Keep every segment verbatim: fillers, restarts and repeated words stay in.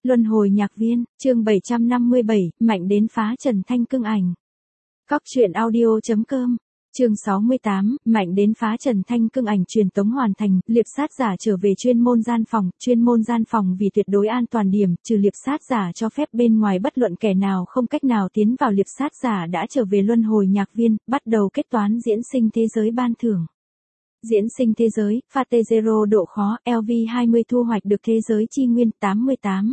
Luân hồi nhạc viên, chương bảy trăm năm mươi bảy, mạnh đến phá trần thanh cưng ảnh. Cóc truyện audio.com, chương sáu mươi tám, mạnh đến phá trần thanh cưng ảnh truyền tống hoàn thành, liệp sát giả trở về chuyên môn gian phòng, chuyên môn gian phòng vì tuyệt đối an toàn điểm, trừ liệp sát giả cho phép bên ngoài bất luận kẻ nào không cách nào tiến vào liệp sát giả đã trở về luân hồi nhạc viên, bắt đầu kết toán diễn sinh thế giới ban thưởng. Diễn sinh thế giới, Fate Zero độ khó, L V hai mươi thu hoạch được thế giới chi nguyên tám mươi tám.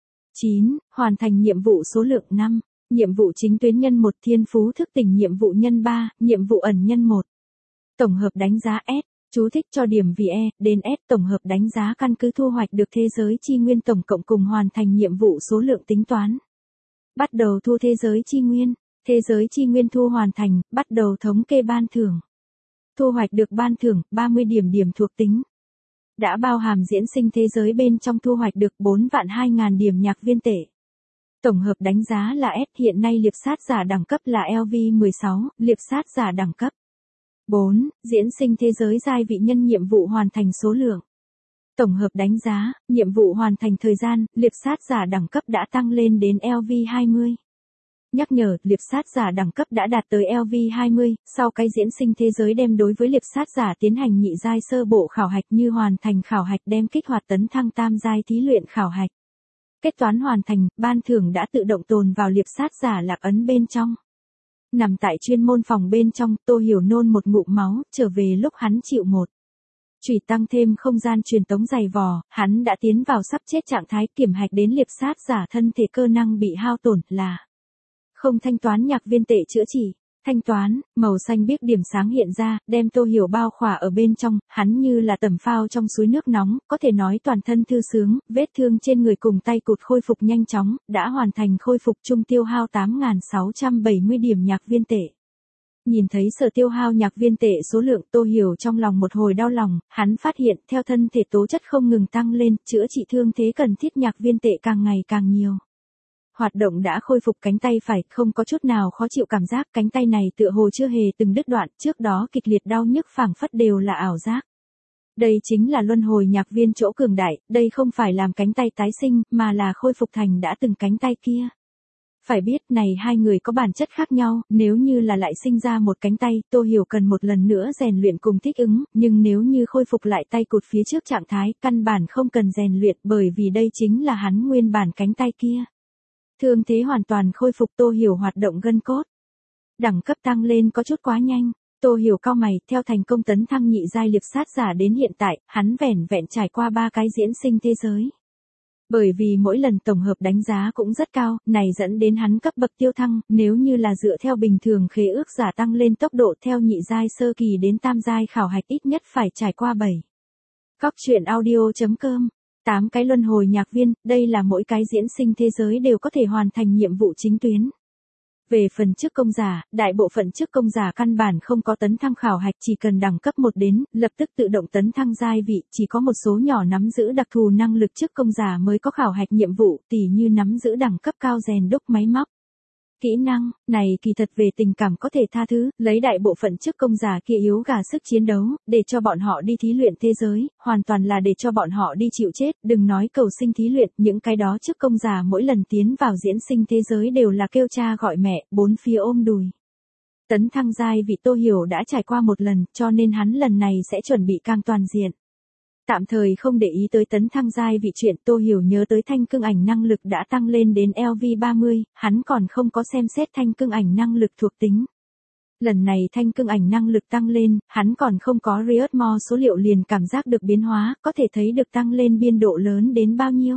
chín. Hoàn thành nhiệm vụ số lượng năm. Nhiệm vụ chính tuyến nhân một thiên phú thức tỉnh nhiệm vụ nhân ba, nhiệm vụ ẩn nhân một. Tổng hợp đánh giá S. Chú thích cho điểm vì E, đến S tổng hợp đánh giá căn cứ thu hoạch được thế giới chi nguyên tổng cộng cùng hoàn thành nhiệm vụ số lượng tính toán. Bắt đầu thu thế giới chi nguyên. Thế giới chi nguyên thu hoàn thành, bắt đầu thống kê ban thưởng. Thu hoạch được ban thưởng, ba mươi điểm điểm thuộc tính. Đã bao hàm diễn sinh thế giới bên trong thu hoạch được bốn vạn hai ngàn điểm nhạc viên tệ. Tổng hợp đánh giá là S, hiện nay liệp sát giả đẳng cấp là L V mười sáu, liệp sát giả đẳng cấp bốn, diễn sinh thế giới giai vị nhân nhiệm vụ hoàn thành số lượng. Tổng hợp đánh giá, nhiệm vụ hoàn thành thời gian, liệp sát giả đẳng cấp đã tăng lên đến L V hai mươi. Nhắc nhở, liệp sát giả đẳng cấp đã đạt tới L V hai mươi, sau cái diễn sinh thế giới đem đối với liệp sát giả tiến hành nhị giai sơ bộ khảo hạch như hoàn thành khảo hạch đem kích hoạt tấn thăng tam giai thí luyện khảo hạch. Kết toán hoàn thành, ban thưởng đã tự động tồn vào liệp sát giả lạc ấn bên trong. Nằm tại chuyên môn phòng bên trong, Tô Hiểu nôn một ngụm máu, trở về lúc hắn chịu một. Chủy tăng thêm không gian truyền tống dày vò, hắn đã tiến vào sắp chết trạng thái kiểm hạch đến liệp sát giả thân thể cơ năng bị hao tổn là không thanh toán nhạc viên tệ chữa trị. Thanh toán, màu xanh biếc điểm sáng hiện ra, đem Tô Hiểu bao khỏa ở bên trong, hắn như là tẩm phao trong suối nước nóng, có thể nói toàn thân thư sướng, vết thương trên người cùng tay cụt khôi phục nhanh chóng, đã hoàn thành khôi phục chung tiêu hao tám nghìn sáu trăm bảy mươi điểm nhạc viên tệ. Nhìn thấy sở tiêu hao nhạc viên tệ số lượng Tô Hiểu trong lòng một hồi đau lòng, hắn phát hiện theo thân thể tố chất không ngừng tăng lên, chữa trị thương thế cần thiết nhạc viên tệ càng ngày càng nhiều. Hoạt động đã khôi phục cánh tay phải, không có chút nào khó chịu cảm giác, cánh tay này tựa hồ chưa hề từng đứt đoạn, trước đó kịch liệt đau nhức phảng phất đều là ảo giác. Đây chính là luân hồi nhạc viên chỗ cường đại, đây không phải làm cánh tay tái sinh, mà là khôi phục thành đã từng cánh tay kia. Phải biết này hai người có bản chất khác nhau, nếu như là lại sinh ra một cánh tay, Tô Hiểu cần một lần nữa rèn luyện cùng thích ứng, nhưng nếu như khôi phục lại tay cụt phía trước trạng thái, căn bản không cần rèn luyện bởi vì đây chính là hắn nguyên bản cánh tay kia. Thương thế hoàn toàn khôi phục Tô Hiểu hoạt động gân cốt. Đẳng cấp tăng lên có chút quá nhanh. Tô Hiểu cau mày, theo thành công tấn thăng nhị giai liệp sát giả đến hiện tại, hắn vẻn vẹn trải qua ba cái diễn sinh thế giới. Bởi vì mỗi lần tổng hợp đánh giá cũng rất cao, này dẫn đến hắn cấp bậc tiêu thăng, nếu như là dựa theo bình thường khế ước giả tăng lên tốc độ theo nhị giai sơ kỳ đến tam giai khảo hạch ít nhất phải trải qua bảy. Cóc truyện audio.com tám cái luân hồi nhạc viên, đây là mỗi cái diễn sinh thế giới đều có thể hoàn thành nhiệm vụ chính tuyến. Về phần chức công giả, đại bộ phận chức công giả căn bản không có tấn thăng khảo hạch, chỉ cần đẳng cấp một đến, lập tức tự động tấn thăng giai vị, chỉ có một số nhỏ nắm giữ đặc thù năng lực chức công giả mới có khảo hạch nhiệm vụ, tỉ như nắm giữ đẳng cấp cao rèn đúc máy móc. Kỹ năng, này kỳ thật về tình cảm có thể tha thứ, lấy đại bộ phận chức công giả kia yếu gà sức chiến đấu, để cho bọn họ đi thí luyện thế giới, hoàn toàn là để cho bọn họ đi chịu chết, đừng nói cầu sinh thí luyện, những cái đó chức công giả mỗi lần tiến vào diễn sinh thế giới đều là kêu cha gọi mẹ, bốn phía ôm đùi. Tấn thăng giai vị Tô Hiểu đã trải qua một lần, cho nên hắn lần này sẽ chuẩn bị càng toàn diện. Tạm thời không để ý tới tấn thăng giai vị chuyện, Tô Hiểu nhớ tới thanh cưng ảnh năng lực đã tăng lên đến L V ba mươi, hắn còn không có xem xét thanh cưng ảnh năng lực thuộc tính. Lần này thanh cưng ảnh năng lực tăng lên, hắn còn không có Riot Mo số liệu liền cảm giác được biến hóa, có thể thấy được tăng lên biên độ lớn đến bao nhiêu.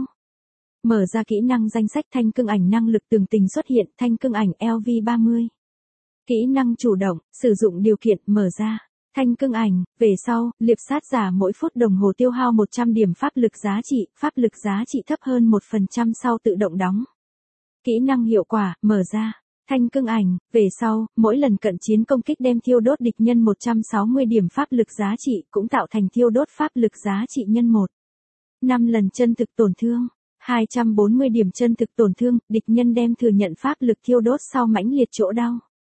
Mở ra kỹ năng danh sách thanh cưng ảnh năng lực tường tình xuất hiện, thanh cưng ảnh L V ba mươi. Kỹ năng chủ động, sử dụng điều kiện, mở ra. Thanh cưng ảnh, về sau, liệp sát giả mỗi phút đồng hồ tiêu hao một trăm điểm pháp lực giá trị, pháp lực giá trị thấp hơn một phần trăm sau tự động đóng. Kỹ năng hiệu quả, mở ra. Thanh cưng ảnh, về sau, mỗi lần cận chiến công kích đem thiêu đốt địch nhân một trăm sáu mươi điểm pháp lực giá trị, cũng tạo thành thiêu đốt pháp lực giá trị nhân một. năm lần chân thực tổn thương, hai trăm bốn mươi điểm chân thực tổn thương, địch nhân đem thừa nhận pháp lực thiêu đốt sau mãnh liệt chỗ đau.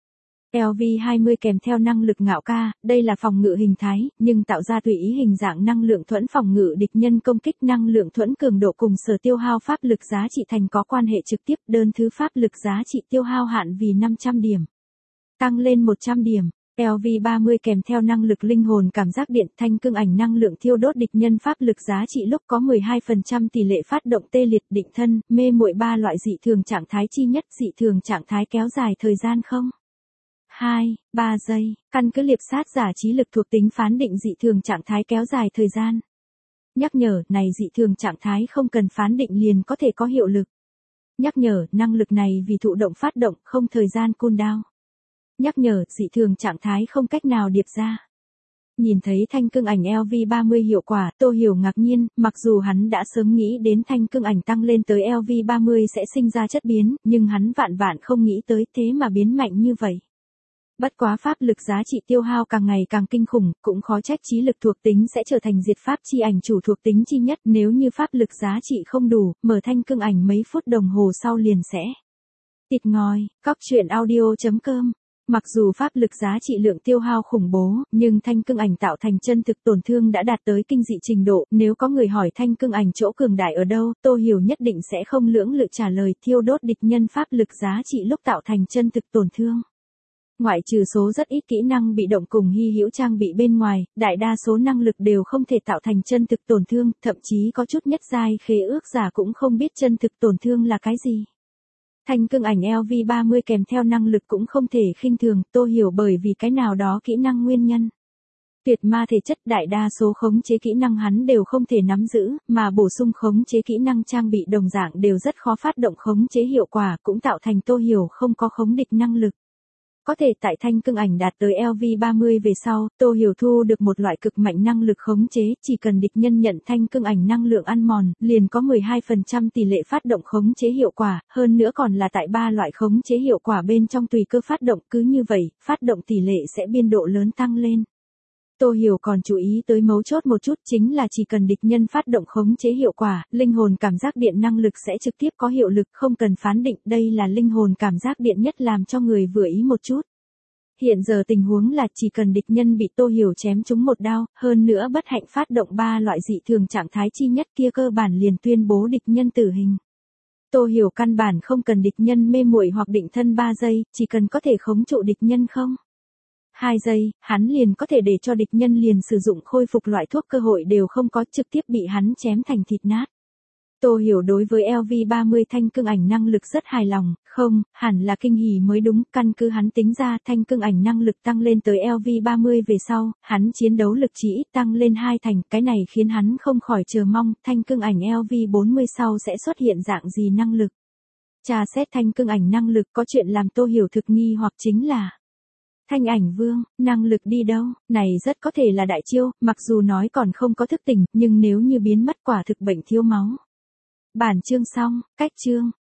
L V hai mươi kèm theo năng lực ngạo ca, đây là phòng ngự hình thái, nhưng tạo ra tùy ý hình dạng năng lượng thuẫn phòng ngự địch nhân công kích năng lượng thuẫn cường độ cùng sở tiêu hao pháp lực giá trị thành có quan hệ trực tiếp, đơn thứ pháp lực giá trị tiêu hao hạn vì năm trăm điểm. Tăng lên một trăm điểm. L V ba mươi kèm theo năng lực linh hồn cảm giác điện thanh cương ảnh năng lượng thiêu đốt địch nhân pháp lực giá trị lúc có mười hai phần trăm tỷ lệ phát động tê liệt định thân, mê muội ba loại dị thường trạng thái chi nhất dị thường trạng thái kéo dài thời gian không? hai, ba giây, căn cứ liệp sát giả trí lực thuộc tính phán định dị thường trạng thái kéo dài thời gian. Nhắc nhở, này dị thường trạng thái không cần phán định liền có thể có hiệu lực. Nhắc nhở, năng lực này vì thụ động phát động, không thời gian cooldown. Nhắc nhở, dị thường trạng thái không cách nào điệp ra. Nhìn thấy thanh cương ảnh L V ba mươi hiệu quả, Tô Hiểu ngạc nhiên, mặc dù hắn đã sớm nghĩ đến thanh cương ảnh tăng lên tới L V ba mươi sẽ sinh ra chất biến, nhưng hắn vạn vạn không nghĩ tới thế mà biến mạnh như vậy. Bất quá pháp lực giá trị tiêu hao càng ngày càng kinh khủng, cũng khó trách trí lực thuộc tính sẽ trở thành diệt pháp chi ảnh chủ thuộc tính chi nhất, nếu như pháp lực giá trị không đủ, mở thanh cương ảnh mấy phút đồng hồ sau liền sẽ tịt ngòi. Cóc truyện audio chấm com. Mặc dù pháp lực giá trị lượng tiêu hao khủng bố, nhưng thanh cương ảnh tạo thành chân thực tổn thương đã đạt tới kinh dị trình độ, nếu có người hỏi thanh cương ảnh chỗ cường đại ở đâu, Tô Hiểu nhất định sẽ không lưỡng lự trả lời thiêu đốt địch nhân pháp lực giá trị lúc tạo thành chân thực tổn thương. Ngoại trừ số rất ít kỹ năng bị động cùng hy hữu trang bị bên ngoài, đại đa số năng lực đều không thể tạo thành chân thực tổn thương, thậm chí có chút nhất giai khế ước giả cũng không biết chân thực tổn thương là cái gì. Thanh cương ảnh L V ba mươi kèm theo năng lực cũng không thể khinh thường, Tô Hiểu bởi vì cái nào đó kỹ năng nguyên nhân. Tuyệt ma thể chất đại đa số khống chế kỹ năng hắn đều không thể nắm giữ, mà bổ sung khống chế kỹ năng trang bị đồng dạng đều rất khó phát động khống chế hiệu quả, cũng tạo thành Tô Hiểu không có khống địch năng lực. Có thể tại thanh cương ảnh đạt tới L V ba mươi về sau, Tô Hiểu thu được một loại cực mạnh năng lực khống chế, chỉ cần địch nhân nhận thanh cương ảnh năng lượng ăn mòn, liền có mười hai phần trăm tỷ lệ phát động khống chế hiệu quả, hơn nữa còn là tại ba loại khống chế hiệu quả bên trong tùy cơ phát động, cứ như vậy, phát động tỷ lệ sẽ biên độ lớn tăng lên. Tô Hiểu còn chú ý tới mấu chốt một chút chính là chỉ cần địch nhân phát động khống chế hiệu quả, linh hồn cảm giác điện năng lực sẽ trực tiếp có hiệu lực, không cần phán định, đây là linh hồn cảm giác điện nhất làm cho người vừa ý một chút. Hiện giờ tình huống là chỉ cần địch nhân bị Tô Hiểu chém trúng một đao, hơn nữa bất hạnh phát động ba loại dị thường trạng thái chi nhất kia cơ bản liền tuyên bố địch nhân tử hình. Tô Hiểu căn bản không cần địch nhân mê muội hoặc định thân ba giây, chỉ cần có thể khống trụ địch nhân không hai giây, hắn liền có thể để cho địch nhân liền sử dụng khôi phục loại thuốc cơ hội đều không có, trực tiếp bị hắn chém thành thịt nát. Tô Hiểu đối với L V ba mươi thanh cương ảnh năng lực rất hài lòng, không, hẳn là kinh hỉ mới đúng, căn cứ hắn tính ra thanh cương ảnh năng lực tăng lên tới L V ba mươi về sau, hắn chiến đấu lực chỉ ít tăng lên hai thành, cái này khiến hắn không khỏi chờ mong, thanh cương ảnh L V bốn mươi sau sẽ xuất hiện dạng gì năng lực. Tra xét thanh cương ảnh năng lực có chuyện làm Tô Hiểu thực nghi hoặc chính là Thanh ảnh vương, năng lực đi đâu, này rất có thể là đại chiêu, mặc dù nói còn không có thức tỉnh, nhưng nếu như biến mất quả thực bệnh thiếu máu. Bản chương xong, cách chương.